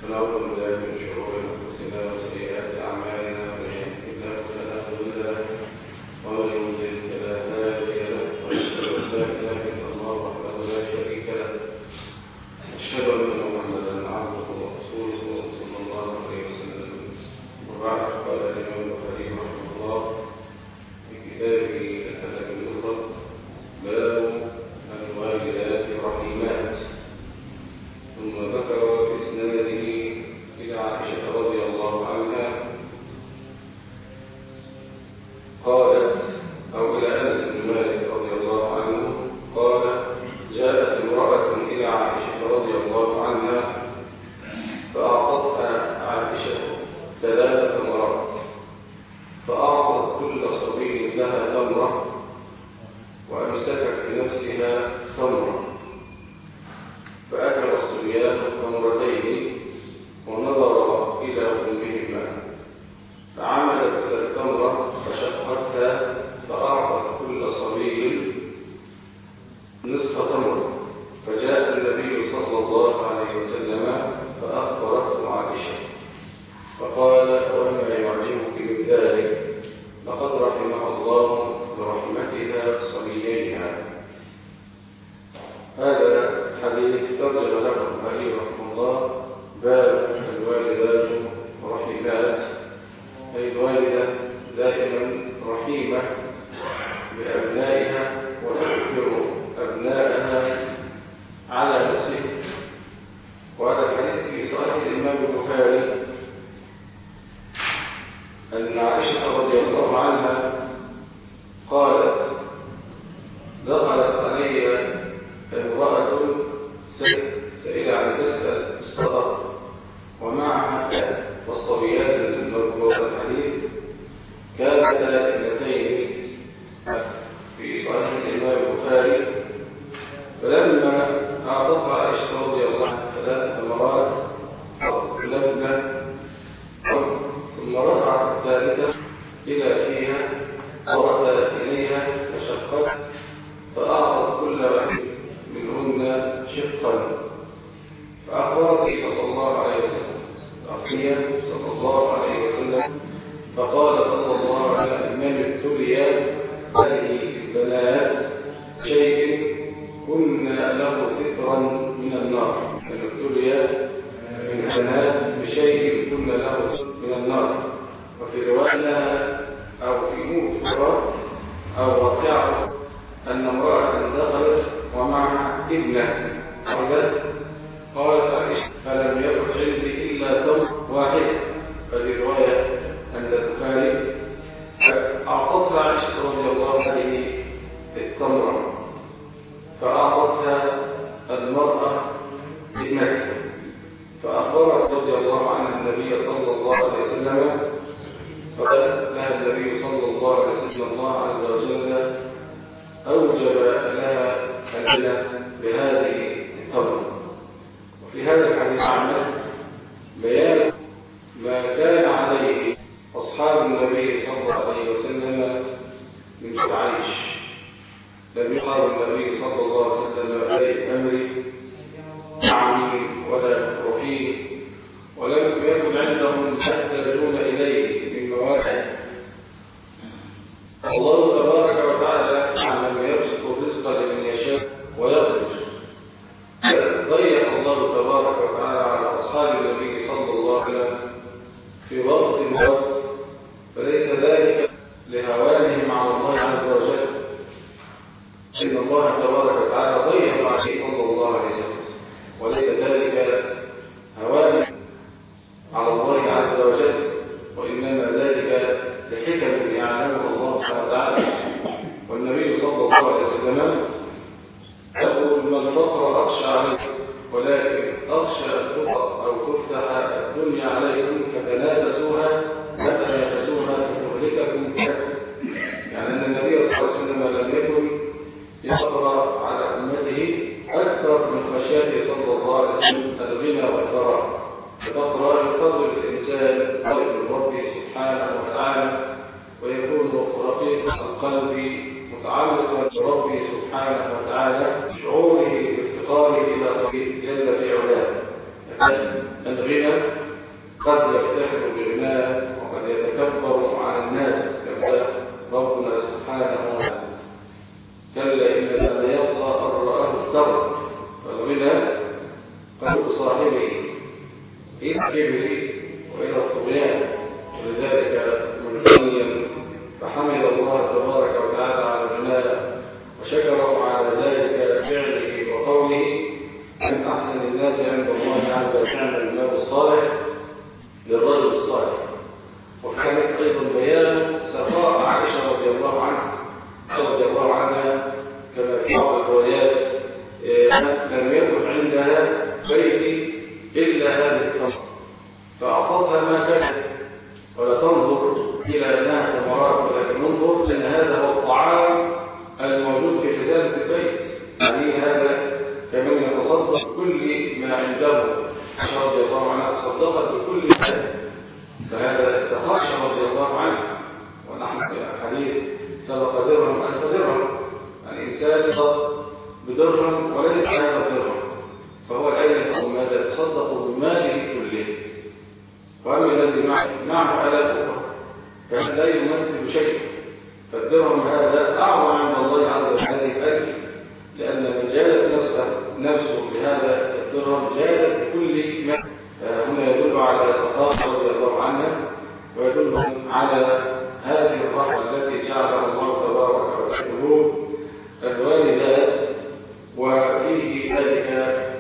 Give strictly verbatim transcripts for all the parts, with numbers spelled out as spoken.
ونعوذ بالله من شرور أنفسنا وسيئات أعمالنا، من يهده الله فلا مضل له ومن يضلل فلا هادي له، وأشهد أن لا إله إلا الله وحده لا شريك له، أشهد أن محمدا عبده ورسوله صلى الله عليه وسلم. وبعد، قال الإمام البخاري رحمه الله في كتابه الأدب المفرد: باب الوالدات رحيمات. ثم ذكر بإسناده إلى عائشة رضي الله عنها قالت، أو إلى أنس بن مالك رضي الله عنه قال: جاءت امرأة إلى عائشة رضي الله عنها فأعطتها عائشة ثلاث تمرات، فأعطت كل صبي لها تمرة وأمسكت بنفسها تمرة، فأكل الصبيان التمرتين ونظر إلى أمهما، فعملت إلى التمرة فشقتها، فأعطت كل صبي نصف تمرة، فجاء النبي صلى الله عليه وسلم فأخبرته عائشة فقال: وما يعجبك من ذلك؟ لقد رحمها الله برحمتها صبييها. هذا حديث ترجم له البخاري رحمه الله: باب الوالدات رحيمات، أي الوالدة دائما رحيمة بأبنائها وتؤثر أبنائها على نفسها. وهذا الحديث في صحيح الإمام البخاري أن عائشة رضي الله عنها قالت: دخلت علي امرأة سئل عن تسأل الصدق ومعها والصبيان المذكور في الحديث كانتا ابنتين في صحيح الإمام البخاري. فلما أعطتها عائشة رضي الله عنها ثلاث تمرات لبنة، ثم رفعت الثالثة إلى فيها ورد إليها فشقت، فأعطت كل واحد منهن شقا، فأخبرت صلى الله عليه وسلم أخيا صلى الله عليه وسلم، فقال صلى الله عليه وسلم: من ابتلي هذه البنات شيء كنا له سترا من النار، من ابتلي من البنات بشيء كنا له سترا من النار. وفي رواية لها أو في موت امرأة أو واقعة أن امرأة دخلت ومعها ابنة ولد، قالت عائشة: فلم يكن عندي إلا تمر واحد. ففي رواية عند البخاري: أعطتها عائشة رضي الله عنها التمرة، فأعطتها المرأة ابنتها، فأخبرت رضي الله عنها النبي صلى الله عليه وسلم، فقال لها النبي صلى الله عليه وسلم: الله عز وجل أوجب لها الجنة بهذه التمرة. وفي هذا الحديث عمل بيان ما كان عليه أصحاب النبي صلى الله عليه وسلم من العيش. لم يصاب النبي صلى الله عليه وسلم بأي أمر عميم ولا مترفين، ولم يكن عندهم يحتاجون إليه من مواد. الله تبارك وتعالى يعلم ويبسط الرزق لمن يشاء ويقدر. ضيق الله تبارك وتعالى على أصحاب النبي صلى الله عليه وسلم في وقت وقت، فليس ذلك لهوانهم على الله عز وجل، إن الله تبارك وتعالى ضيق عليه صلى الله عليه وسلم، وليس ذلك هوان على الله عز وجل، وإنما ذلك لحكم يعلمها الله سبحانه وتعالى. والنبي صلى الله عليه وسلم يقول: ما الفقر أخشى عليكم، ولكن أخشى أن تقع أو تفتح الدنيا عليكم فتنافسوها فتنافسوها فتهلككم. يعني أن النبي صلى الله عليه وسلم لم يكن يقرأ على أمته أكثر من خشيته صلى الله عليه وسلم الغنى والثراء، فتقرأ يفضل الإنسان من ربه سبحانه وتعالى، ويكون رقيق القلب متعلقا بربه سبحانه وتعالى، شعوره بافتقاره إلى ربه جل في علاه. الغنى قد يفتخر بغناه وقد يتكبر على الناس كما ربنا سبحانه وتعالى. كلا إنما ليطغى أن رآه استغنى. فالغنى قلب صاحبه إلى الكبر وإلى الطغيان. ولذلك من غني فحمد الله تبارك وتعالى على غناه وشكره على ذلك فعله وقوله من أحسن الناس عند الله عز وجل المال الصالح للرجل الصالح. وكانت أيضا بيان سخاء عائشة رضي الله عنها رضي الله عنها كما في بعض الروايات لم يكن عندها بيت إلا هذه التمر فأعطتها ما كانت ولا تنظر إلى أنها تمرات ولكن انظر لأن هذا هو الطعام الموجود في خزانة البيت. يعني هذا كمن يتصدق بكل ما عنده. عائشة رضي الله عنها تصدقت بكل ما، فهذا سخاء رضي الله عنه. ونحن في حديث سبق درهم ألف درهم، الإنسان يصدق بدرهم وليس هذا الدرهم، فهو الآن يقول ماذا يتصدق بماله كله. وأما الذي معه آلاف أخرى فهذا لا يمثل شيء، فالدرهم هذا أعظم عند الله عز وجل ألف، لأن من جادت نفسه نفسه بهذا الدرهم جادت بكل ما. هنا يدل على سخاء رضي الله عنها ويدل على هذه الرحمة التي جعلها الله تبارك وتعالى الوالدات. وفيه ذلك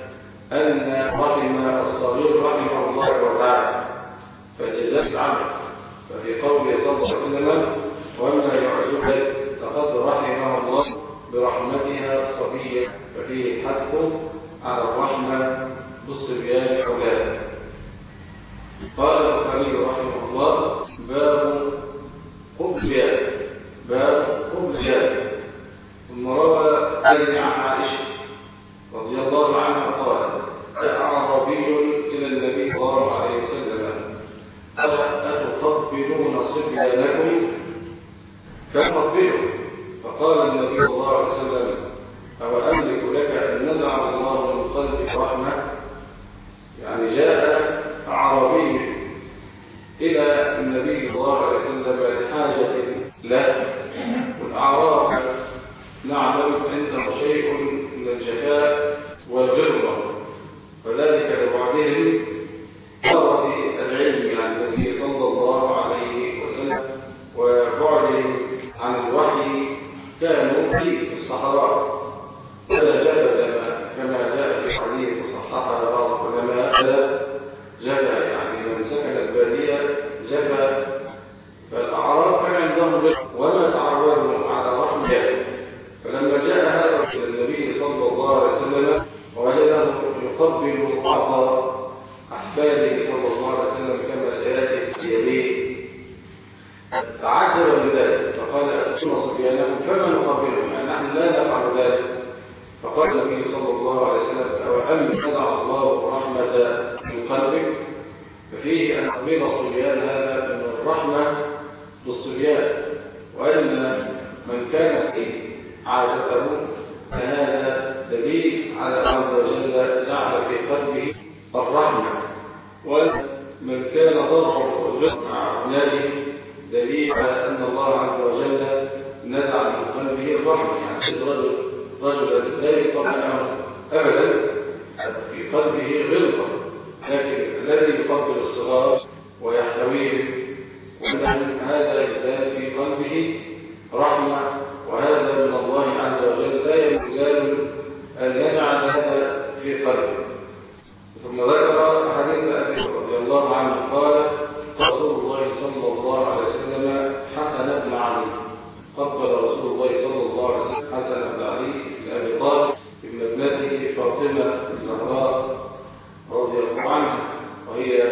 أن رحم الصغير رحمه الله تعالى فجزاء العمل. ففي قوله صلى الله عليه وسلم وما يعجبك لقد رحمه الله برحمتها صبيا، ففيه حث على الرحمة بالصبيان أولاده. قال البخاري رحمه الله باب قبل باب قبل ثم روى عن عائشة رضي الله عنها قالت جاء أعرابي إلى النبي صلى الله عليه وسلم قال أتقبلون صبيانكم فقبلوا. فقال النبي صلى الله عليه وسلم أو أملك لك أن نزع الله من قلبك رحمة. يعني جاء أعرابي إلى النبي صلى الله عليه وسلم لحاجة له، والأعراب نعلم عنده شيء من الجفاء والغربة، وذلك لبعضهم قرة العلم عن النبي صلى الله عليه وسلم وبعدهم عن الوحي كانوا في الصحراء فلا جفز كما جاء في حديث وصححه بعض العلماء جفا، يعني من سكن البادية جفا. فالأعراب كان عندهم غربة وما تعودوا على رحمة. فلما جاء هذا إلى النبي صلى الله عليه وسلم ووجده يقبل بعض أحفاده صلى الله عليه وسلم كما سيأتي في يديه تعجب بذلك فقال أتشم صبيانكم فما نقبلهم، يعني نحن لا نفعل ذلك. فقال النبي صلى الله عليه وسلم أو أم نزع الله رحمة من قلبك. ففيه أن تقبيل الصبيان هذا من الرحمة بالصبيان، وأن من كان فيه عادته فهذا دليل على عز وجل جعل في قلبه الرحمة. ومن كان ضرعه والرزق مع أبنائه دليل على أن الله عز وجل نزع من قلبه الرحمة. يعني الرجل رجلا لا يطمئن أبدا في قلبه غلظة، لكن الذي يقبل الصغار ويحتويهم هذا يزال في قلبه رحمة، وهذا من الله عز وجل لا يزال أن يجعل هذا في قلبه. ثم ذكر حديث أبي رضي الله عنه قال رسول الله صلى الله عليه وسلم حسن بن علي قبل رسول الله صلى الله عليه وسلم حسن بن علي بن أبي طالب ابن ابنته فاطمة الزهراء رضي الله عنها، وهي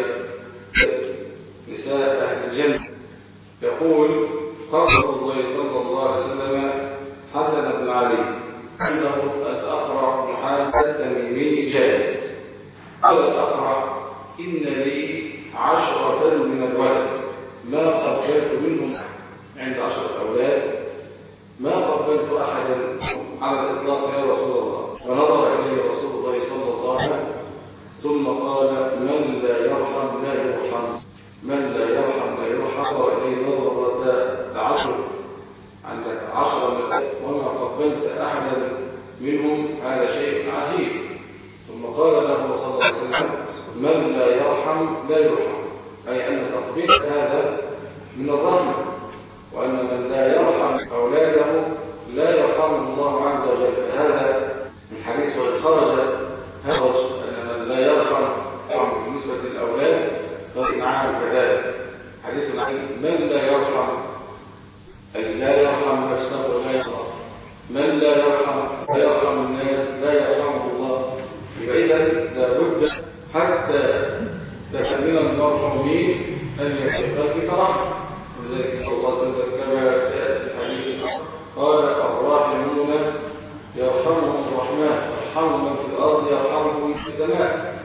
نساء أهل الجنة. يقول قال رسول الله صلى الله عليه وسلم حسن بن علي عنده الأقرع بن حارث التميمي جالس. قال الأقرع إن لي عشرة من الولد ما قبلت منهم، عند عشرة أولاد ما قبلت أحدا على الإطلاق يا رسول الله. فنظر إليه رسول الله صلى الله عليه وسلم ثم قال من لا يرحم لا يرحم، من لا يرحم لا يرحم. وإليه نظرة عشر، عندك عشرة من وما قبلت أحدا منهم، هذا شيء عجيب. ثم قال له صلى الله عليه وسلم من لا يرحم لا يرحم، أي أن تقبيل هذا من الرحمة، وأن من لا يرحم أولاده لا يرحمه الله عز وجل. هذا من حديث خرج هرج أن من لا يرحم بالنسبة للأولاد فإنعام كذلك. حديث عن من لا يرحم أي لا يرحم نفسه ولا يرحم، من لا يرحم لا يرحم الناس لا يرحمه الله. فإذا لابد حتى تكمل المرحومين أن يستقبل بك رحمة. ولذلك صلى الله عليه وسلم كما سيأتي في الحديث قال الراحمون يرحمهم الرحمن، ارحموا من في الأرض يرحمكم في السماء.